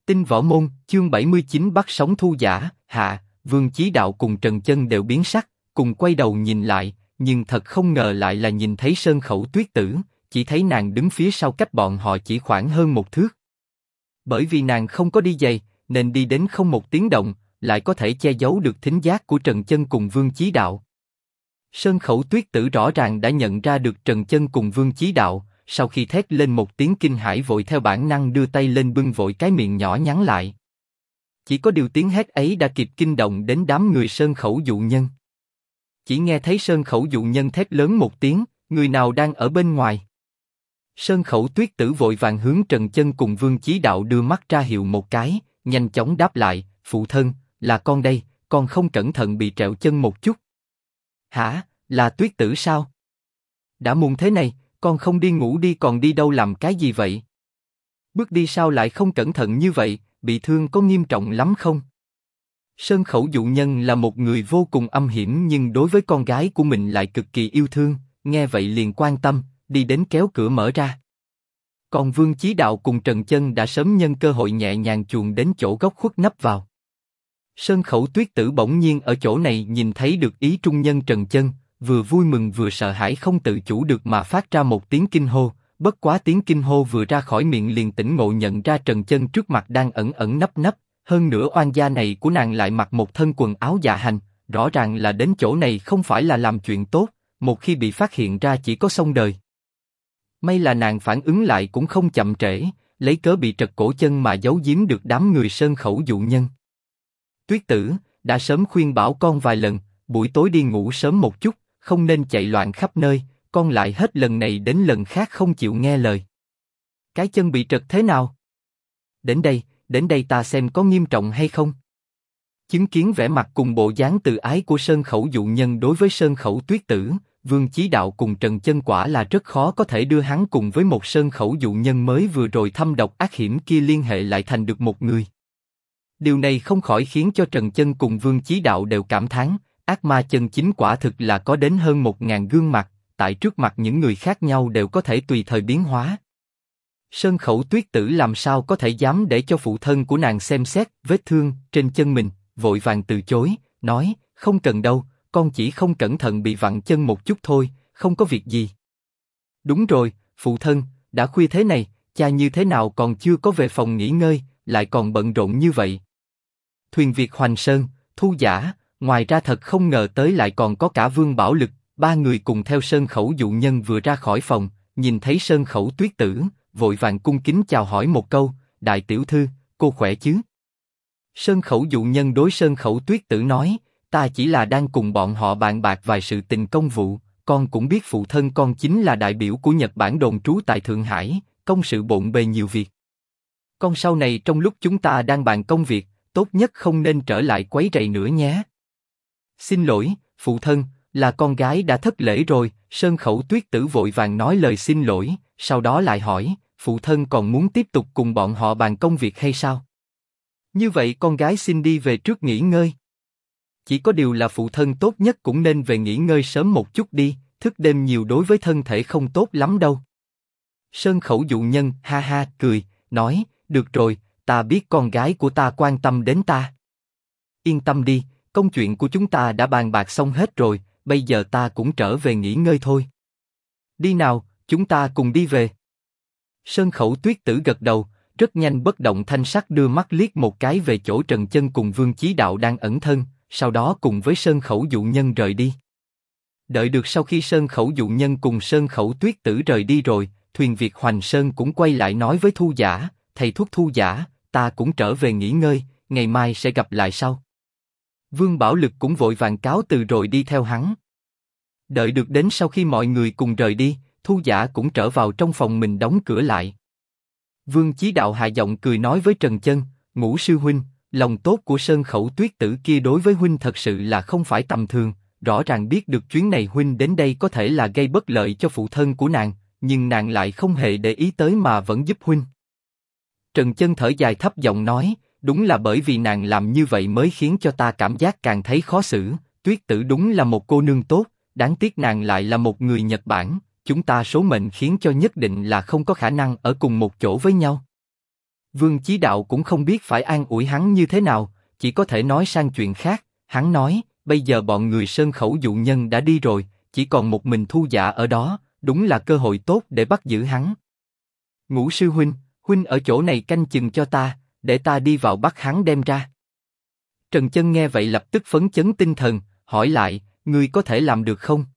Tinh Võ Môn, chương 79 bắt sống Thu Giả. Hạ, Vương Chí Đạo cùng Trần Chân đều biến sắc, cùng quay đầu nhìn lại, nhưng thật không ngờ lại là nhìn thấy Sơn Khẩu Tuyết Tử, chỉ thấy nàng đứng phía sau cách bọn họ chỉ khoảng hơn một thước. Bởi vì nàng không có đi giày, nên đi đến không một tiếng động, lại có thể che giấu được thính giác của Trần Chân cùng Vương Chí Đạo. Sơn Khẩu Tuyết Tử rõ ràng đã nhận ra được Trần Chân cùng Vương Chí Đạo, sau khi thét lên một tiếng kinh hãi vội theo bản năng đưa tay lên bưng vội cái miệng nhỏ nhắn lại. Chỉ có điều tiếng hét ấy đã kịp kinh động đến đám người Sơn Khẩu dụ nhân. Chỉ nghe thấy Sơn Khẩu dụ nhân thét lớn một tiếng, người nào đang ở bên ngoài. Sơn Khẩu Tuyết Tử vội vàng hướng Trần Chân cùng Vương Chí Đạo đưa mắt ra hiệu một cái, nhanh chóng đáp lại, phụ thân, là con đây, con không cẩn thận bị trẹo chân một chút. Hả, là Tuyết Tử sao? Đã muộn thế này, con không đi ngủ đi còn đi đâu làm cái gì vậy? Bước đi sao lại không cẩn thận như vậy, bị thương có nghiêm trọng lắm không? Sơn Khẩu dụ nhân là một người vô cùng âm hiểm nhưng đối với con gái của mình lại cực kỳ yêu thương, nghe vậy liền quan tâm, đi đến kéo cửa mở ra. Còn Vương Chí Đạo cùng Trần Chân đã sớm nhân cơ hội nhẹ nhàng chuồn đến chỗ góc khuất nấp vào. Sơn Khẩu Tuyết Tử bỗng nhiên ở chỗ này nhìn thấy được ý trung nhân Trần Chân, vừa vui mừng vừa sợ hãi không tự chủ được mà phát ra một tiếng kinh hô. Bất quá tiếng kinh hô vừa ra khỏi miệng liền tỉnh ngộ nhận ra Trần Chân trước mặt đang ẩn ẩn nấp nấp, hơn nữa oan gia này của nàng lại mặc một thân quần áo dạ hành, rõ ràng là đến chỗ này không phải là làm chuyện tốt, một khi bị phát hiện ra chỉ có xong đời. May là nàng phản ứng lại cũng không chậm trễ, lấy cớ bị trật cổ chân mà giấu giếm được đám người Sơn Khẩu dụ nhân. Tuyết Tử, đã sớm khuyên bảo con vài lần, buổi tối đi ngủ sớm một chút, không nên chạy loạn khắp nơi, con lại hết lần này đến lần khác không chịu nghe lời. Cái chân bị trật thế nào? Đến đây ta xem có nghiêm trọng hay không. Chứng kiến vẻ mặt cùng bộ dáng từ ái của Sơn Khẩu dụ nhân đối với Sơn Khẩu Tuyết Tử, Vương Chí Đạo cùng Trần Chân quả là rất khó có thể đưa hắn cùng với một Sơn Khẩu dụ nhân mới vừa rồi thâm độc ác hiểm kia liên hệ lại thành được một người. Điều này không khỏi khiến cho Trần Chân cùng Vương Chí Đạo đều cảm thán, ác ma chân chính quả thực là có đến hơn 1000 gương mặt, tại trước mặt những người khác nhau đều có thể tùy thời biến hóa. Sơn Khẩu Tuyết Tử làm sao có thể dám để cho phụ thân của nàng xem xét vết thương trên chân mình, vội vàng từ chối, nói, không cần đâu, con chỉ không cẩn thận bị vặn chân một chút thôi, không có việc gì. Đúng rồi, phụ thân, đã khuya thế này, cha như thế nào còn chưa có về phòng nghỉ ngơi, lại còn bận rộn như vậy. Thuyền Việt Hoành Sơn, Thu Giả, ngoài ra thật không ngờ tới lại còn có cả Vương Bảo Lực, ba người cùng theo Sơn Khẩu dụ nhân vừa ra khỏi phòng, nhìn thấy Sơn Khẩu Tuyết Tử, vội vàng cung kính chào hỏi một câu, đại tiểu thư, cô khỏe chứ? Sơn Khẩu dụ nhân đối Sơn Khẩu Tuyết Tử nói, ta chỉ là đang cùng bọn họ bàn bạc vài sự tình công vụ, con cũng biết phụ thân con chính là đại biểu của Nhật Bản đồn trú tại Thượng Hải, công sự bộn bề nhiều việc. Con sau này trong lúc chúng ta đang bàn công việc, tốt nhất không nên trở lại quấy rầy nữa nhé. Xin lỗi, phụ thân, là con gái đã thất lễ rồi. Sơn Khẩu Tuyết Tử vội vàng nói lời xin lỗi, sau đó lại hỏi, phụ thân còn muốn tiếp tục cùng bọn họ bàn công việc hay sao? Như vậy con gái xin đi về trước nghỉ ngơi. Chỉ có điều là phụ thân tốt nhất cũng nên về nghỉ ngơi sớm một chút đi, thức đêm nhiều đối với thân thể không tốt lắm đâu. Sơn Khẩu dụ nhân ha ha cười, nói, được rồi, ta biết con gái của ta quan tâm đến ta. Yên tâm đi, công chuyện của chúng ta đã bàn bạc xong hết rồi, bây giờ ta cũng trở về nghỉ ngơi thôi. Đi nào, chúng ta cùng đi về. Sơn Khẩu Tuyết Tử gật đầu, rất nhanh bất động thanh sắc đưa mắt liếc một cái về chỗ Trần Chân cùng Vương Chí Đạo đang ẩn thân, sau đó cùng với Sơn Khẩu dụ nhân rời đi. Đợi được sau khi Sơn Khẩu dụ nhân cùng Sơn Khẩu Tuyết Tử rời đi rồi, thuyền Việt Hoành Sơn cũng quay lại nói với Thu Giả, thầy thuốc Thu Giả, ta cũng trở về nghỉ ngơi, ngày mai sẽ gặp lại sau. Vương Bảo Lực cũng vội vàng cáo từ rồi đi theo hắn. Đợi được đến sau khi mọi người cùng rời đi, Thu Giả cũng trở vào trong phòng mình đóng cửa lại. Vương Chí Đạo hạ giọng cười nói với Trần Chân, Ngũ sư huynh, lòng tốt của Sơn Khẩu Tuyết Tử kia đối với huynh thật sự là không phải tầm thường, rõ ràng biết được chuyến này huynh đến đây có thể là gây bất lợi cho phụ thân của nàng, nhưng nàng lại không hề để ý tới mà vẫn giúp huynh. Trần Chân thở dài thấp giọng nói, đúng là bởi vì nàng làm như vậy mới khiến cho ta cảm giác càng thấy khó xử, Tuyết Tử đúng là một cô nương tốt, đáng tiếc nàng lại là một người Nhật Bản, chúng ta số mệnh khiến cho nhất định là không có khả năng ở cùng một chỗ với nhau. Vương Chí Đạo cũng không biết phải an ủi hắn như thế nào, chỉ có thể nói sang chuyện khác. Hắn nói, bây giờ bọn người Sơn Khẩu dụ nhân đã đi rồi, chỉ còn một mình Thu Giả ở đó, đúng là cơ hội tốt để bắt giữ hắn. Ngũ sư huynh, huynh ở chỗ này canh chừng cho ta, để ta đi vào bắt hắn đem ra. Trần Chân nghe vậy lập tức phấn chấn tinh thần, hỏi lại, ngươi có thể làm được không?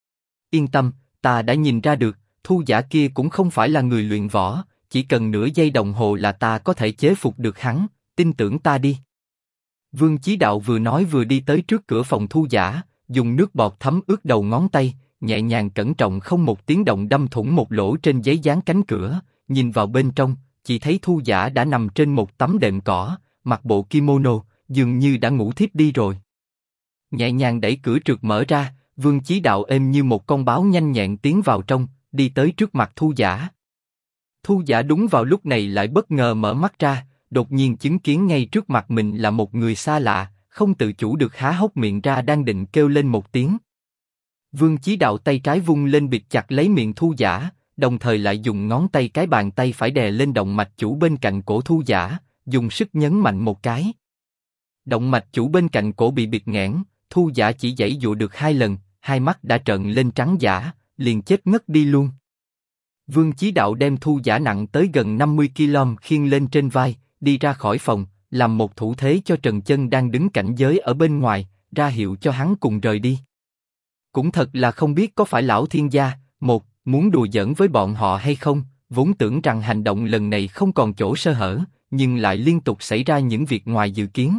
Yên tâm, ta đã nhìn ra được, Thu Giả kia cũng không phải là người luyện võ, chỉ cần nửa giây đồng hồ là ta có thể chế phục được hắn, tin tưởng ta đi. Vương Chí Đạo vừa nói vừa đi tới trước cửa phòng Thu Giả, dùng nước bọt thấm ướt đầu ngón tay, nhẹ nhàng cẩn trọng không một tiếng động đâm thủng một lỗ trên giấy dán cánh cửa, nhìn vào bên trong, chỉ thấy Thu Giả đã nằm trên một tấm đệm cỏ, mặc bộ kimono, dường như đã ngủ thiếp đi rồi. Nhẹ nhàng đẩy cửa trượt mở ra, Vương Chí Đạo êm như một con báo nhanh nhẹn tiến vào trong, đi tới trước mặt Thu Giả. Thu Giả đúng vào lúc này lại bất ngờ mở mắt ra, đột nhiên chứng kiến ngay trước mặt mình là một người xa lạ, không tự chủ được há hốc miệng ra đang định kêu lên một tiếng. Vương Chí Đạo tay trái vung lên bịt chặt lấy miệng Thu Giả, đồng thời lại dùng ngón tay cái bàn tay phải đè lên động mạch chủ bên cạnh cổ Thu Giả, dùng sức nhấn mạnh một cái. Động mạch chủ bên cạnh cổ bị bịt nghẽn, Thu Giả chỉ giãy dụa được 2 lần, hai mắt đã trợn lên trắng dã, liền chết ngất đi luôn. Vương Chí Đạo đem Thu Giả nặng tới gần 50 kg khiêng lên trên vai, đi ra khỏi phòng, làm một thủ thế cho Trần Chân đang đứng cảnh giới ở bên ngoài, ra hiệu cho hắn cùng rời đi. Cũng thật là không biết có phải lão thiên gia, muốn đùa giỡn với bọn họ hay không, vốn tưởng rằng hành động lần này không còn chỗ sơ hở, nhưng lại liên tục xảy ra những việc ngoài dự kiến.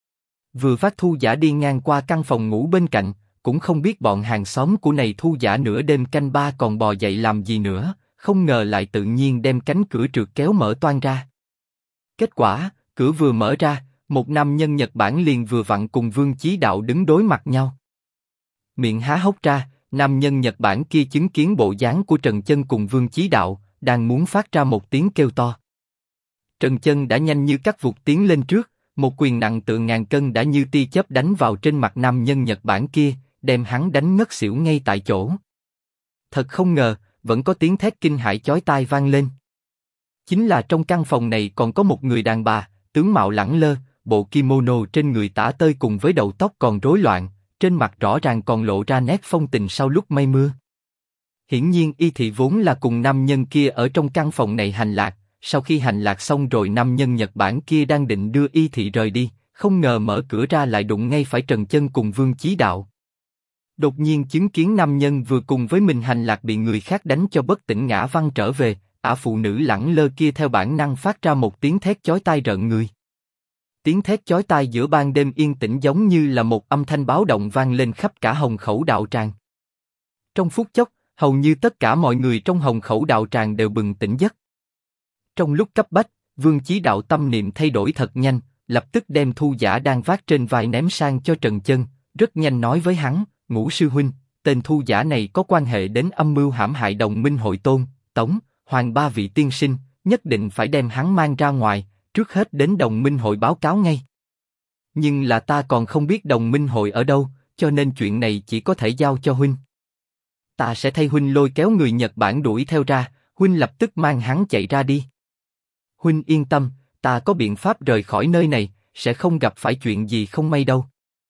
Vừa phát Thu Giả đi ngang qua căn phòng ngủ bên cạnh, cũng không biết bọn hàng xóm của này Thu Giả nửa đêm canh ba còn bò dậy làm gì nữa, không ngờ lại tự nhiên đem cánh cửa trượt kéo mở toang ra. Kết quả, cửa vừa mở ra, một nam nhân Nhật Bản liền vừa vặn cùng Vương Chí Đạo đứng đối mặt nhau. Miệng há hốc ra, nam nhân Nhật Bản kia chứng kiến bộ dáng của Trần Chân cùng Vương Chí Đạo, đang muốn phát ra một tiếng kêu to. Trần Chân đã nhanh như cắt vụt tiến lên trước, một quyền nặng tựa ngàn cân đã như tia chớp đánh vào trên mặt nam nhân Nhật Bản kia, đem hắn đánh ngất xỉu ngay tại chỗ. Thật không ngờ, vẫn có tiếng thét kinh hãi chói tai vang lên. Chính là trong căn phòng này còn có một người đàn bà, tướng mạo lẳng lơ, bộ kimono trên người tả tơi cùng với đầu tóc còn rối loạn, trên mặt rõ ràng còn lộ ra nét phong tình sau lúc mây mưa. Hiển nhiên y thị vốn là cùng nam nhân kia ở trong căn phòng này hành lạc, sau khi hành lạc xong rồi nam nhân Nhật Bản kia đang định đưa y thị rời đi, không ngờ mở cửa ra lại đụng ngay phải Trần Chân cùng Vương Chí Đạo. Đột nhiên chứng kiến nam nhân vừa cùng với mình hành lạc bị người khác đánh cho bất tỉnh ngã văng trở về, phụ nữ lẳng lơ kia theo bản năng phát ra một tiếng thét chói tai rợn người. Tiếng thét chói tai giữa ban đêm yên tĩnh giống như là một âm thanh báo động vang lên khắp cả Hồng Khẩu đạo tràng. Trong phút chốc, hầu như tất cả mọi người trong Hồng Khẩu đạo tràng đều bừng tỉnh giấc. Trong lúc cấp bách, Vương Chí Đạo tâm niệm thay đổi thật nhanh, lập tức đem Thu Giả đang vác trên vai ném sang cho Trần Chân, rất nhanh nói với hắn, Ngũ sư huynh, tên Thu Giả này có quan hệ đến âm mưu hãm hại Đồng Minh Hội Tôn, Tống, Hoàng ba vị tiên sinh, nhất định phải đem hắn mang ra ngoài, trước hết đến Đồng Minh Hội báo cáo ngay. Nhưng là ta còn không biết Đồng Minh Hội ở đâu, cho nên chuyện này chỉ có thể giao cho huynh. Ta sẽ thay huynh lôi kéo người Nhật Bản đuổi theo ra, huynh lập tức mang hắn chạy ra đi. Huynh yên tâm, ta có biện pháp rời khỏi nơi này, sẽ không gặp phải chuyện gì không may đâu.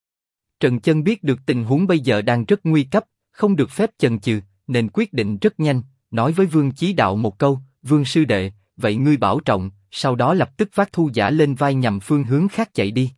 Trần Chân biết được tình huống bây giờ đang rất nguy cấp, không được phép chần chừ, nên quyết định rất nhanh, nói với Vương Chí Đạo một câu, Vương sư đệ, vậy ngươi bảo trọng, sau đó lập tức vác Thu Giả lên vai nhằm phương hướng khác chạy đi.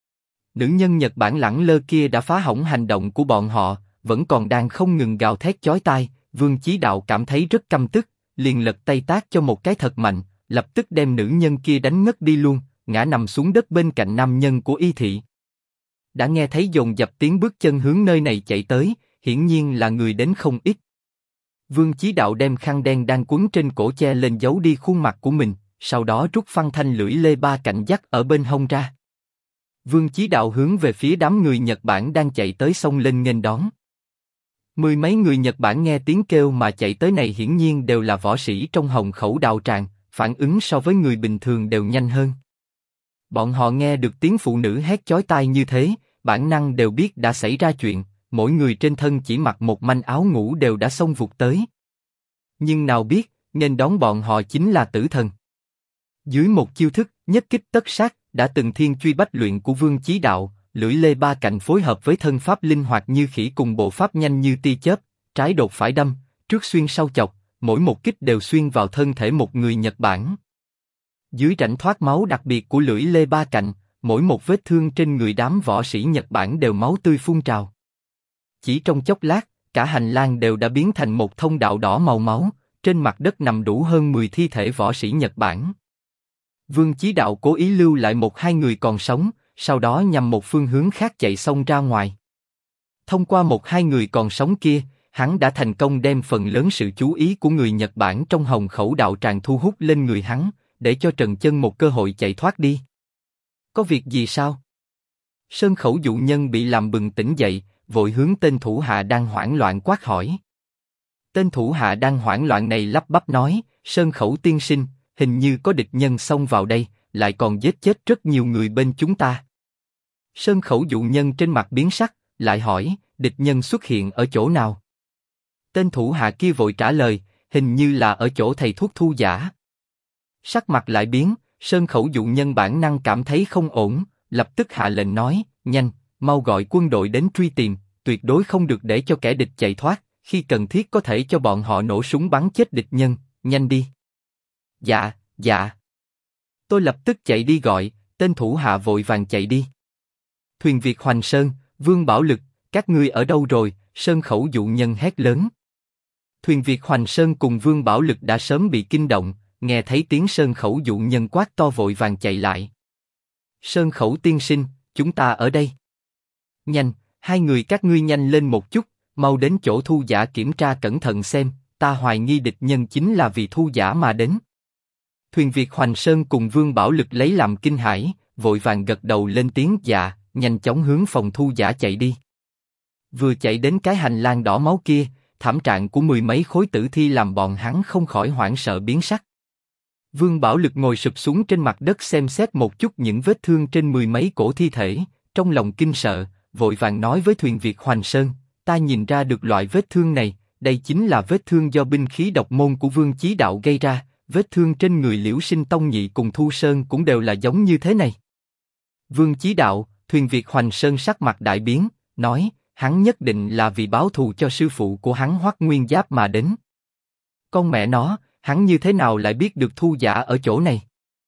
Nữ nhân Nhật Bản lẳng lơ kia đã phá hỏng hành động của bọn họ, vẫn còn đang không ngừng gào thét chói tai, Vương Chí Đạo cảm thấy rất căm tức, liền lật tay tát cho một cái thật mạnh, lập tức đem nữ nhân kia đánh ngất đi luôn, ngã nằm xuống đất bên cạnh nam nhân của y thị. Đã nghe thấy dồn dập tiếng bước chân hướng nơi này chạy tới, hiển nhiên là người đến không ít. Vương Chí Đạo đem khăn đen đang quấn trên cổ che lên giấu đi khuôn mặt của mình, sau đó rút phăng thanh lưỡi lê ba cạnh dắt ở bên hông ra. Vương Chí Đạo hướng về phía đám người Nhật Bản đang chạy tới xông lên nghênh đón. Mười mấy người Nhật Bản nghe tiếng kêu mà chạy tới này hiển nhiên đều là võ sĩ trong Hồng Khẩu đạo tràng, phản ứng so với người bình thường đều nhanh hơn. Bọn họ nghe được tiếng phụ nữ hét chói tai như thế, bản năng đều biết đã xảy ra chuyện, mỗi người trên thân chỉ mặc một manh áo ngủ đều đã xông vụt tới. Nhưng nào biết, nên đón bọn họ chính là tử thần. Dưới một chiêu thức nhất kích tất sát đã từng thiên truy bách luyện của Vương Chí Đạo, lưỡi lê ba cạnh phối hợp với thân pháp linh hoạt như khỉ cùng bộ pháp nhanh như tia chớp, trái đột phải đâm, trước xuyên sau chọc, mỗi một kích đều xuyên vào thân thể một người Nhật Bản. Dưới rãnh thoát máu đặc biệt của lưỡi lê ba cạnh, mỗi một vết thương trên người đám võ sĩ Nhật Bản đều máu tươi phun trào. Chỉ trong chốc lát, cả hành lang đều đã biến thành một thông đạo đỏ màu máu, trên mặt đất nằm đủ hơn 10 thi thể võ sĩ Nhật Bản. Vương Chí Đạo cố ý lưu lại một hai người còn sống, sau đó nhằm một phương hướng khác chạy xông ra ngoài. Thông qua một hai người còn sống kia, hắn đã thành công đem phần lớn sự chú ý của người Nhật Bản trong Hồng Khẩu đạo tràng thu hút lên người hắn, để cho Trần Chân một cơ hội chạy thoát đi. Có việc gì sao? Sơn Khẩu dụ nhân bị làm bừng tỉnh dậy, vội hướng tên thủ hạ đang hoảng loạn quát hỏi. Tên thủ hạ đang hoảng loạn này lắp bắp nói, Sơn Khẩu tiên sinh, hình như có địch nhân xông vào đây, lại còn giết chết rất nhiều người bên chúng ta. Sơn Khẩu dụ nhân trên mặt biến sắc, lại hỏi, địch nhân xuất hiện ở chỗ nào? Tên thủ hạ kia vội trả lời, hình như là ở chỗ thầy thuốc Thu Giả. Sắc mặt lại biến, Sơn Khẩu dụ nhân bản năng cảm thấy không ổn, lập tức hạ lệnh nói, nhanh, mau gọi quân đội đến truy tìm, tuyệt đối không được để cho kẻ địch chạy thoát, khi cần thiết có thể cho bọn họ nổ súng bắn chết địch nhân, nhanh đi. Dạ, dạ. Tôi lập tức chạy đi gọi, tên thủ hạ vội vàng chạy đi. Thuyền Việt Hoành Sơn, Vương Bảo Lực, các ngươi ở đâu rồi? Sơn Khẩu dụ nhân hét lớn. Thuyền Việt Hoành Sơn cùng Vương Bảo Lực đã sớm bị kinh động, nghe thấy tiếng Sơn Khẩu dụ nhân quát to vội vàng chạy lại. Sơn Khẩu tiên sinh, chúng ta ở đây. Nhanh, hai người các ngươi nhanh lên một chút, mau đến chỗ Thu Giả kiểm tra cẩn thận xem, ta hoài nghi địch nhân chính là vì Thu Giả mà đến. Thuyền Việt Hoành Sơn cùng Vương Bảo Lực lấy làm kinh hãi, vội vàng gật đầu lên tiếng dạ, nhanh chóng hướng phòng Thu Giả chạy đi. Vừa chạy đến cái hành lang đỏ máu kia, thảm trạng của mười mấy khối tử thi làm bọn hắn không khỏi hoảng sợ biến sắc. Vương Bảo Lực ngồi sụp xuống trên mặt đất xem xét một chút những vết thương trên mười mấy cổ thi thể, trong lòng kinh sợ, vội vàng nói với Thuyền Việt Hoành Sơn, ta nhìn ra được loại vết thương này, đây chính là vết thương do binh khí độc môn của Vương Chí Đạo gây ra, vết thương trên người Liễu Sinh Tông Nhị cùng Thu Sơn cũng đều là giống như thế này. Vương Chí Đạo, Thuyền Việt Hoành Sơn sắc mặt đại biến, nói, hắn nhất định là vì báo thù cho sư phụ của hắn Hoắc Nguyên Giáp mà đến. Con mẹ nó, hắn như thế nào lại biết được Thu Giả ở chỗ này?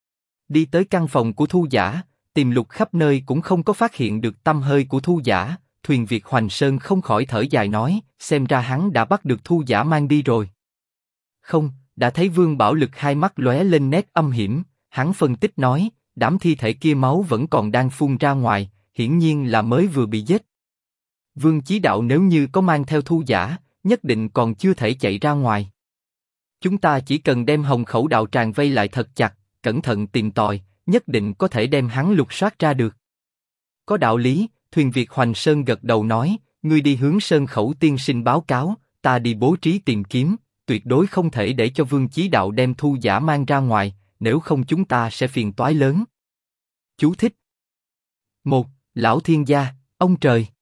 Đi tới căn phòng của Thu Giả, tìm lục khắp nơi cũng không có phát hiện được tăm hơi của Thu Giả. Thuyền Việt Hoành Sơn không khỏi thở dài nói, xem ra hắn đã bắt được Thu Giả mang đi rồi. Không, đã thấy Vương Bảo Lực hai mắt lóe lên nét âm hiểm, hắn phân tích nói, đám thi thể kia máu vẫn còn đang phun ra ngoài, hiển nhiên là mới vừa bị giết. Vương Chí Đạo nếu như có mang theo Thu Giả, nhất định còn chưa thể chạy ra ngoài. Chúng ta chỉ cần đem Hồng Khẩu đạo tràng vây lại thật chặt, cẩn thận tìm tòi, nhất định có thể đem hắn lục soát ra được. Có đạo lý. Thuyền Việt Hoành Sơn gật đầu nói, ngươi đi hướng Sơn Khẩu tiên sinh báo cáo, ta đi bố trí tìm kiếm, tuyệt đối không thể để cho Vương Chí Đạo đem Thu Giả mang ra ngoài, nếu không chúng ta sẽ phiền toái lớn. Chú thích 1. Lão Thiên Gia, ông trời.